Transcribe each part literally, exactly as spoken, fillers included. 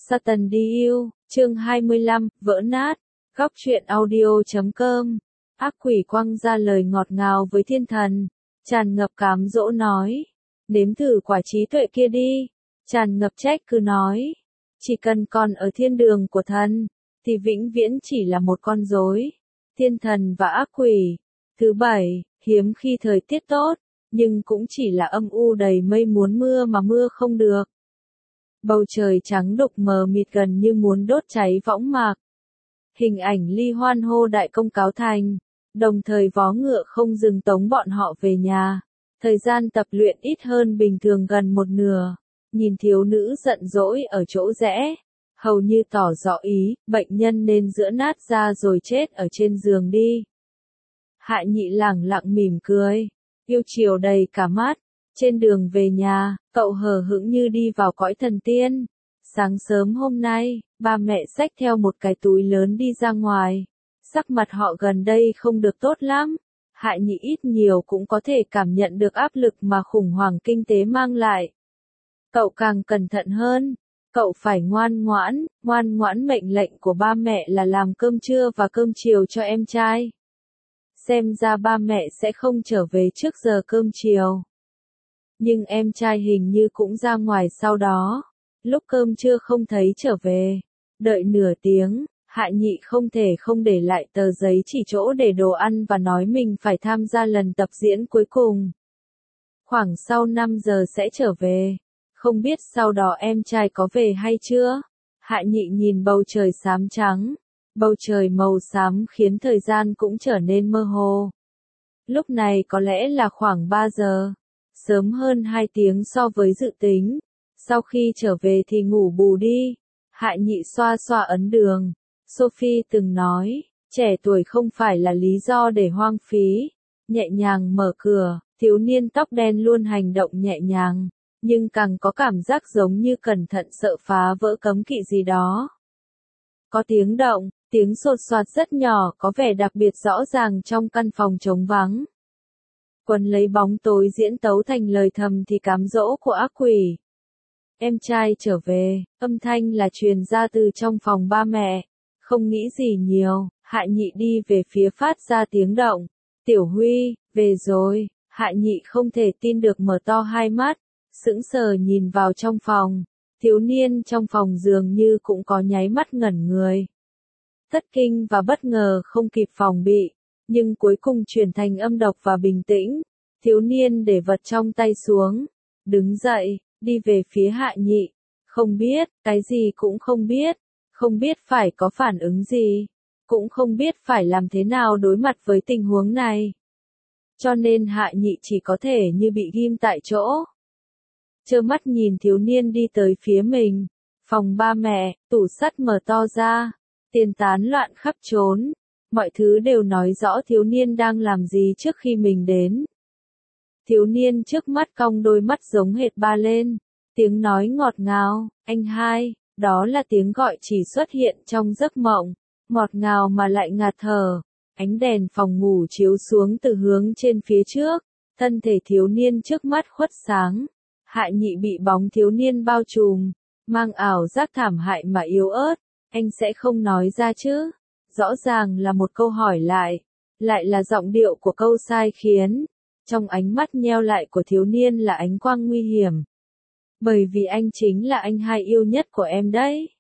Satan đi yêu, chương hai mươi lăm, vỡ nát, góc truyện audio chấm com. Ác quỷ quăng ra lời ngọt ngào với thiên thần, tràn ngập cám dỗ nói, nếm thử quả trí tuệ kia đi, tràn ngập trách cứ nói, chỉ cần còn ở thiên đường của thần, thì vĩnh viễn chỉ là một con rối. Thiên thần và ác quỷ. Thứ bảy, hiếm khi thời tiết tốt, nhưng cũng chỉ là âm u đầy mây muốn mưa mà mưa không được. Bầu trời trắng đục mờ mịt gần như muốn đốt cháy võng mạc. Hình ảnh ly hoan hô đại công cáo thành, đồng thời vó ngựa không dừng tống bọn họ về nhà. Thời gian tập luyện ít hơn bình thường gần một nửa. Nhìn thiếu nữ giận dỗi ở chỗ rẽ, hầu như tỏ rõ ý, bệnh nhân nên giữa nát ra rồi chết ở trên giường đi. Hạ Nhị lẳng lặng mỉm cười, yêu chiều đầy cả mắt. Trên đường về nhà, cậu hờ hững như đi vào cõi thần tiên. Sáng sớm hôm nay, ba mẹ xách theo một cái túi lớn đi ra ngoài. Sắc mặt họ gần đây không được tốt lắm. Hạ Nhị ít nhiều cũng có thể cảm nhận được áp lực mà khủng hoảng kinh tế mang lại. Cậu càng cẩn thận hơn. Cậu phải ngoan ngoãn, ngoan ngoãn mệnh lệnh của ba mẹ là làm cơm trưa và cơm chiều cho em trai. Xem ra ba mẹ sẽ không trở về trước giờ cơm chiều. Nhưng em trai hình như cũng ra ngoài sau đó. Lúc cơm trưa không thấy trở về. Đợi nửa tiếng, Hạ Nhị không thể không để lại tờ giấy chỉ chỗ để đồ ăn và nói mình phải tham gia lần tập diễn cuối cùng. Khoảng sau năm giờ sẽ trở về. Không biết sau đó em trai có về hay chưa? Hạ Nhị nhìn bầu trời xám trắng. Bầu trời màu xám khiến thời gian cũng trở nên mơ hồ. Lúc này có lẽ là khoảng ba giờ. Sớm hơn hai tiếng so với dự tính. Sau khi trở về thì ngủ bù đi. Hạ Nhị xoa xoa ấn đường. Sophie từng nói, trẻ tuổi không phải là lý do để hoang phí. Nhẹ nhàng mở cửa, thiếu niên tóc đen luôn hành động nhẹ nhàng. Nhưng càng có cảm giác giống như cẩn thận sợ phá vỡ cấm kỵ gì đó. Có tiếng động, tiếng sột soạt rất nhỏ có vẻ đặc biệt rõ ràng trong căn phòng trống vắng. Quần lấy bóng tối diễn tấu thành lời thầm thì cám dỗ của ác quỷ. Em trai trở về, âm thanh là truyền ra từ trong phòng ba mẹ. Không nghĩ gì nhiều, Hạ Nhị đi về phía phát ra tiếng động. Tiểu Huy, về rồi. Hạ Nhị không thể tin được mở to hai mắt. Sững sờ nhìn vào trong phòng, thiếu niên trong phòng dường như cũng có nháy mắt ngẩn người. Thất kinh và bất ngờ không kịp phòng bị, nhưng cuối cùng chuyển thành âm độc và bình tĩnh. Thiếu niên để vật trong tay xuống, đứng dậy, đi về phía Hạ Nhị. Không biết, cái gì cũng không biết, không biết phải có phản ứng gì, cũng không biết phải làm thế nào đối mặt với tình huống này. Cho nên Hạ Nhị chỉ có thể như bị ghim tại chỗ. Trơ mắt nhìn thiếu niên đi tới phía mình. Phòng ba mẹ, tủ sắt mở to ra. Tiền tán loạn khắp trốn. Mọi thứ đều nói rõ thiếu niên đang làm gì trước khi mình đến. Thiếu niên trước mắt cong đôi mắt giống hệt ba lên. Tiếng nói ngọt ngào, anh hai, đó là tiếng gọi chỉ xuất hiện trong giấc mộng. Ngọt ngào mà lại ngạt thở. Ánh đèn phòng ngủ chiếu xuống từ hướng trên phía trước. Thân thể thiếu niên trước mắt khuất sáng. Hạ Nhị bị bóng thiếu niên bao trùm, mang ảo giác thảm hại mà yếu ớt, anh sẽ không nói ra chứ? Rõ ràng là một câu hỏi lại, lại là giọng điệu của câu sai khiến. Trong ánh mắt nheo lại của thiếu niên là ánh quang nguy hiểm. Bởi vì anh chính là anh hai yêu nhất của em đấy.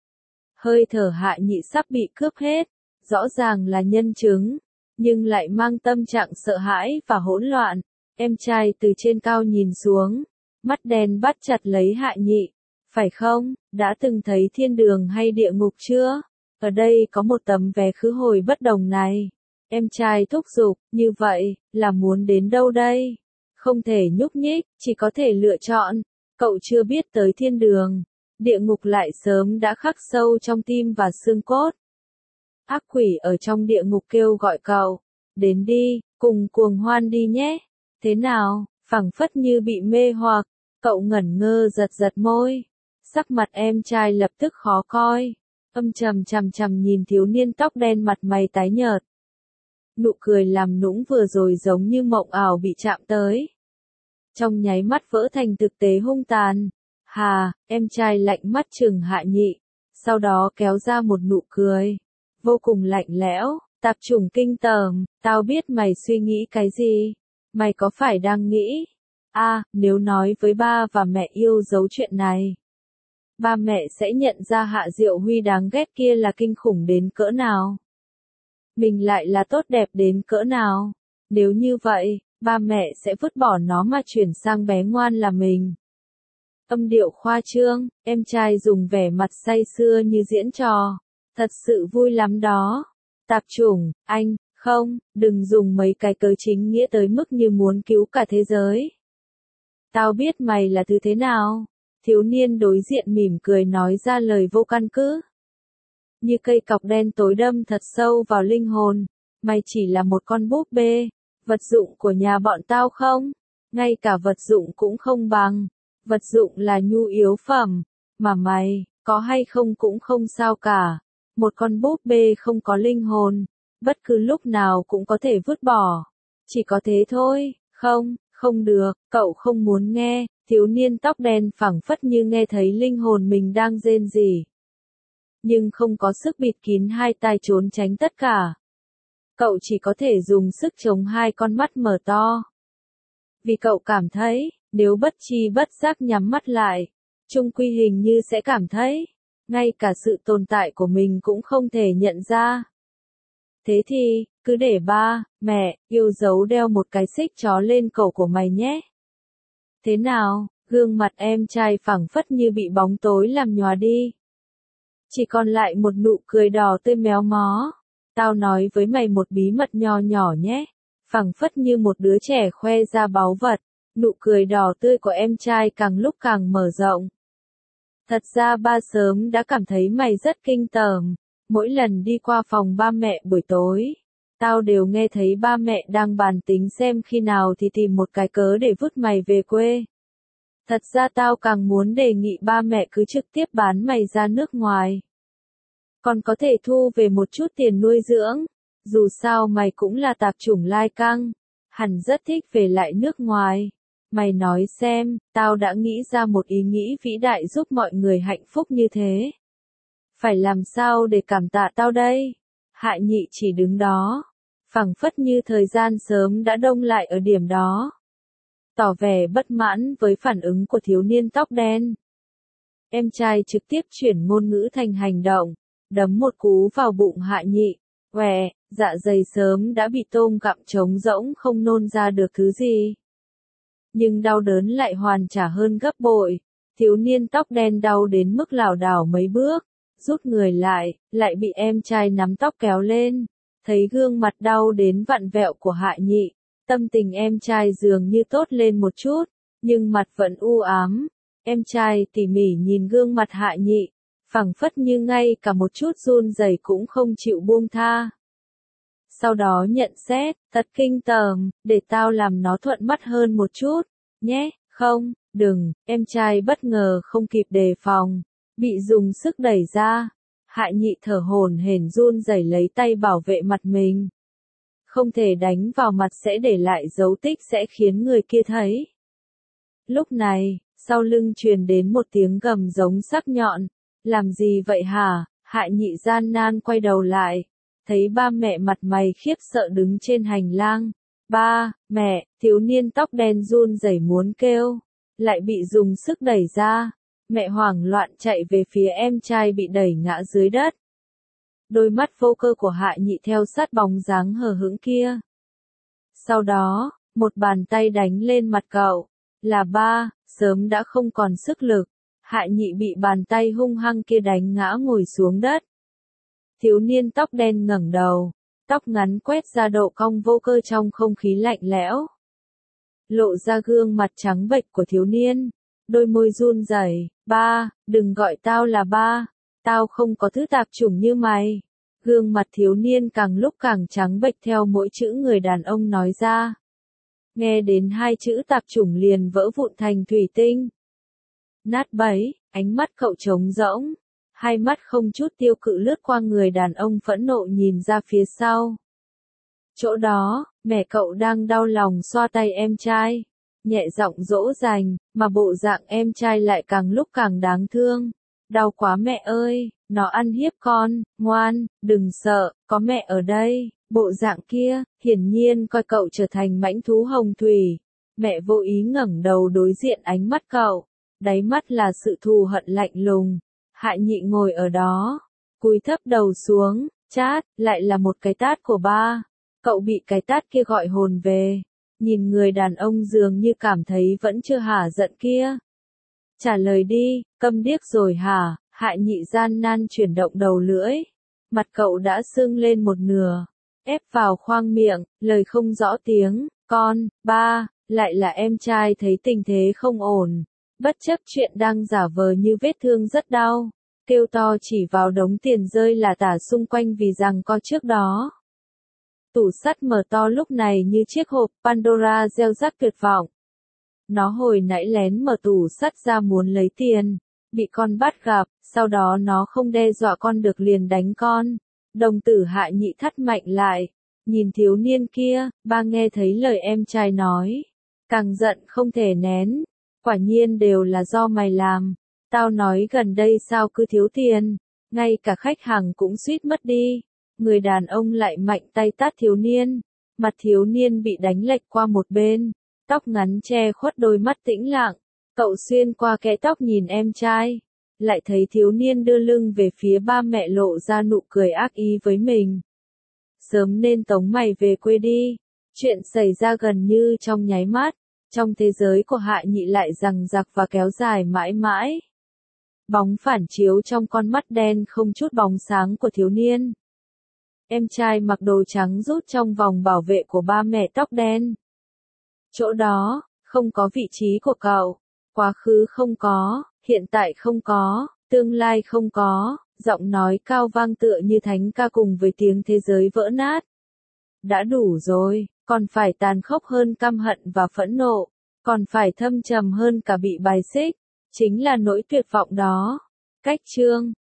Hơi thở Hạ Nhị sắp bị cướp hết, rõ ràng là nhân chứng, nhưng lại mang tâm trạng sợ hãi và hỗn loạn. Em trai từ trên cao nhìn xuống. Mắt đen bắt chặt lấy Hạ Nhị. Phải không, đã từng thấy thiên đường hay địa ngục chưa? Ở đây có một tấm vé khứ hồi bất đồng này. Em trai thúc giục, như vậy, là muốn đến đâu đây? Không thể nhúc nhích, chỉ có thể lựa chọn. Cậu chưa biết tới thiên đường. Địa ngục lại sớm đã khắc sâu trong tim và xương cốt. Ác quỷ ở trong địa ngục kêu gọi cậu. Đến đi, cùng cuồng hoan đi nhé. Thế nào, phảng phất như bị mê hoặc. Cậu ngẩn ngơ giật giật môi. Sắc mặt em trai lập tức khó coi. Âm trầm chằm chằm nhìn thiếu niên tóc đen mặt mày tái nhợt. Nụ cười làm nũng vừa rồi giống như mộng ảo bị chạm tới. Trong nháy mắt vỡ thành thực tế hung tàn. Hà, em trai lạnh mắt trừng Hạ Nhị, sau đó kéo ra một nụ cười, vô cùng lạnh lẽo, tạp chủng kinh tởm, tao biết mày suy nghĩ cái gì, mày có phải đang nghĩ, a à, nếu nói với ba và mẹ yêu dấu chuyện này, ba mẹ sẽ nhận ra Hạ Diệu Huy đáng ghét kia là kinh khủng đến cỡ nào. Mình lại là tốt đẹp đến cỡ nào. Nếu như vậy, ba mẹ sẽ vứt bỏ nó mà chuyển sang bé ngoan là mình. Âm điệu khoa trương, em trai dùng vẻ mặt say sưa như diễn trò. Thật sự vui lắm đó. Tạp chủng, anh, không, đừng dùng mấy cái cớ chính nghĩa tới mức như muốn cứu cả thế giới. Tao biết mày là thứ thế nào. Thiếu niên đối diện mỉm cười nói ra lời vô căn cứ. Như cây cọc đen tối đâm thật sâu vào linh hồn. Mày chỉ là một con búp bê, vật dụng của nhà bọn tao không? Ngay cả vật dụng cũng không bằng. Vật dụng là nhu yếu phẩm, mà mày, có hay không cũng không sao cả. Một con búp bê không có linh hồn, bất cứ lúc nào cũng có thể vứt bỏ. Chỉ có thế thôi, không, không được, cậu không muốn nghe. Thiếu niên tóc đen phảng phất như nghe thấy linh hồn mình đang rên rỉ. Nhưng không có sức bịt kín hai tai trốn tránh tất cả. Cậu chỉ có thể dùng sức chống hai con mắt mở to. Vì cậu cảm thấy, nếu bất tri bất giác nhắm mắt lại, chung quy hình như sẽ cảm thấy, ngay cả sự tồn tại của mình cũng không thể nhận ra. Thế thì, cứ để ba, mẹ, yêu dấu đeo một cái xích chó lên cổ của mày nhé. Thế nào, gương mặt em trai phảng phất như bị bóng tối làm nhòa đi. Chỉ còn lại một nụ cười đỏ tươi méo mó. Tao nói với mày một bí mật nho nhỏ nhé. Phảng phất như một đứa trẻ khoe ra báu vật. Nụ cười đỏ tươi của em trai càng lúc càng mở rộng. Thật ra ba sớm đã cảm thấy mày rất kinh tởm. Mỗi lần đi qua phòng ba mẹ buổi tối, tao đều nghe thấy ba mẹ đang bàn tính xem khi nào thì tìm một cái cớ để vứt mày về quê. Thật ra tao càng muốn đề nghị ba mẹ cứ trực tiếp bán mày ra nước ngoài. Còn có thể thu về một chút tiền nuôi dưỡng. Dù sao mày cũng là tạp chủng lai căng. Hẳn rất thích về lại nước ngoài. Mày nói xem, tao đã nghĩ ra một ý nghĩ vĩ đại giúp mọi người hạnh phúc như thế. Phải làm sao để cảm tạ tao đây? Hạ Nhị chỉ đứng đó. Phảng phất như thời gian sớm đã đông lại ở điểm đó. Tỏ vẻ bất mãn với phản ứng của thiếu niên tóc đen. Em trai trực tiếp chuyển ngôn ngữ thành hành động, đấm một cú vào bụng Hạ Nhị. Què, dạ dày sớm đã bị tôm gặm trống rỗng không nôn ra được thứ gì. Nhưng đau đớn lại hoàn trả hơn gấp bội. Thiếu niên tóc đen đau đến mức lảo đảo mấy bước, rút người lại, lại bị em trai nắm tóc kéo lên. Thấy gương mặt đau đến vặn vẹo của Hạ Nhị, tâm tình em trai dường như tốt lên một chút, nhưng mặt vẫn u ám. Em trai tỉ mỉ nhìn gương mặt Hạ Nhị, phảng phất như ngay cả một chút run rẩy cũng không chịu buông tha. Sau đó nhận xét, thật kinh tởm, để tao làm nó thuận mắt hơn một chút, nhé, không, đừng, em trai bất ngờ không kịp đề phòng, bị dùng sức đẩy ra. Hạ Nhị thở hổn hển run rẩy lấy tay bảo vệ mặt mình. Không thể đánh vào mặt sẽ để lại dấu tích sẽ khiến người kia thấy. Lúc này, sau lưng truyền đến một tiếng gầm giống sắc nhọn. Làm gì vậy hả? Hạ Nhị gian nan quay đầu lại. Thấy ba mẹ mặt mày khiếp sợ đứng trên hành lang. Ba, mẹ, thiếu niên tóc đen run rẩy muốn kêu. Lại bị dùng sức đẩy ra. Mẹ hoảng loạn chạy về phía em trai bị đẩy ngã dưới đất. Đôi mắt vô cơ của Hạ Nhị theo sát bóng dáng hờ hững kia. Sau đó, một bàn tay đánh lên mặt cậu. Là ba, sớm đã không còn sức lực. Hạ Nhị bị bàn tay hung hăng kia đánh ngã ngồi xuống đất. Thiếu niên tóc đen ngẩng đầu, tóc ngắn quét ra độ cong vô cơ trong không khí lạnh lẽo. Lộ ra gương mặt trắng bệch của thiếu niên, đôi môi run rẩy. Ba, đừng gọi tao là ba, tao không có thứ tạp chủng như mày. Gương mặt thiếu niên càng lúc càng trắng bệch theo mỗi chữ người đàn ông nói ra. Nghe đến hai chữ tạp chủng liền vỡ vụn thành thủy tinh. Nát bấy, ánh mắt cậu trống rỗng, hai mắt không chút tiêu cự lướt qua người đàn ông phẫn nộ nhìn ra phía sau. Chỗ đó, mẹ cậu đang đau lòng xoa tay em trai. nhẹ giọng dỗ dành, mà bộ dạng em trai lại càng lúc càng đáng thương. Đau quá mẹ ơi, nó ăn hiếp con, ngoan, đừng sợ, có mẹ ở đây. Bộ dạng kia, hiển nhiên coi cậu trở thành mãnh thú hồng thủy. Mẹ vô ý ngẩng đầu đối diện ánh mắt cậu, đáy mắt là sự thù hận lạnh lùng. Hạ Nhị ngồi ở đó, cúi thấp đầu xuống, chát, lại là một cái tát của ba. Cậu bị cái tát kia gọi hồn về, nhìn người đàn ông dường như cảm thấy vẫn chưa hả giận kia. Trả lời đi, câm điếc rồi hả? Hạ Nhị gian nan chuyển động đầu lưỡi. Mặt cậu đã sưng lên một nửa, ép vào khoang miệng, lời không rõ tiếng, con, ba, lại là em trai thấy tình thế không ổn. Bất chấp chuyện đang giả vờ như vết thương rất đau, kêu to chỉ vào đống tiền rơi là tả xung quanh vì rằng co trước đó. Tủ sắt mở to lúc này như chiếc hộp Pandora gieo rắc tuyệt vọng. Nó hồi nãy lén mở tủ sắt ra muốn lấy tiền, bị con bắt gặp, sau đó nó không đe dọa con được liền đánh con. Đồng tử Hạ Nhị thắt mạnh lại, nhìn thiếu niên kia, ba nghe thấy lời em trai nói, càng giận không thể nén. Quả nhiên đều là do mày làm, tao nói gần đây sao cứ thiếu tiền, ngay cả khách hàng cũng suýt mất đi. Người đàn ông lại mạnh tay tát thiếu niên, mặt thiếu niên bị đánh lệch qua một bên, tóc ngắn che khuất đôi mắt tĩnh lặng. Cậu xuyên qua kẽ tóc nhìn em trai, lại thấy thiếu niên đưa lưng về phía ba mẹ lộ ra nụ cười ác ý với mình. Sớm nên tống mày về quê đi. Chuyện xảy ra gần như trong nháy mắt, trong thế giới của Hạ Nhị lại giằng giặc và kéo dài mãi mãi. Bóng phản chiếu trong con mắt đen không chút bóng sáng của thiếu niên. Em trai mặc đồ trắng rút trong vòng bảo vệ của ba mẹ tóc đen. Chỗ đó, không có vị trí của cậu. Quá khứ không có, hiện tại không có, tương lai không có, giọng nói cao vang tựa như thánh ca cùng với tiếng thế giới vỡ nát. Đã đủ rồi, còn phải tàn khốc hơn căm hận và phẫn nộ, còn phải thâm trầm hơn cả bị bài xích, chính là nỗi tuyệt vọng đó. Cách chương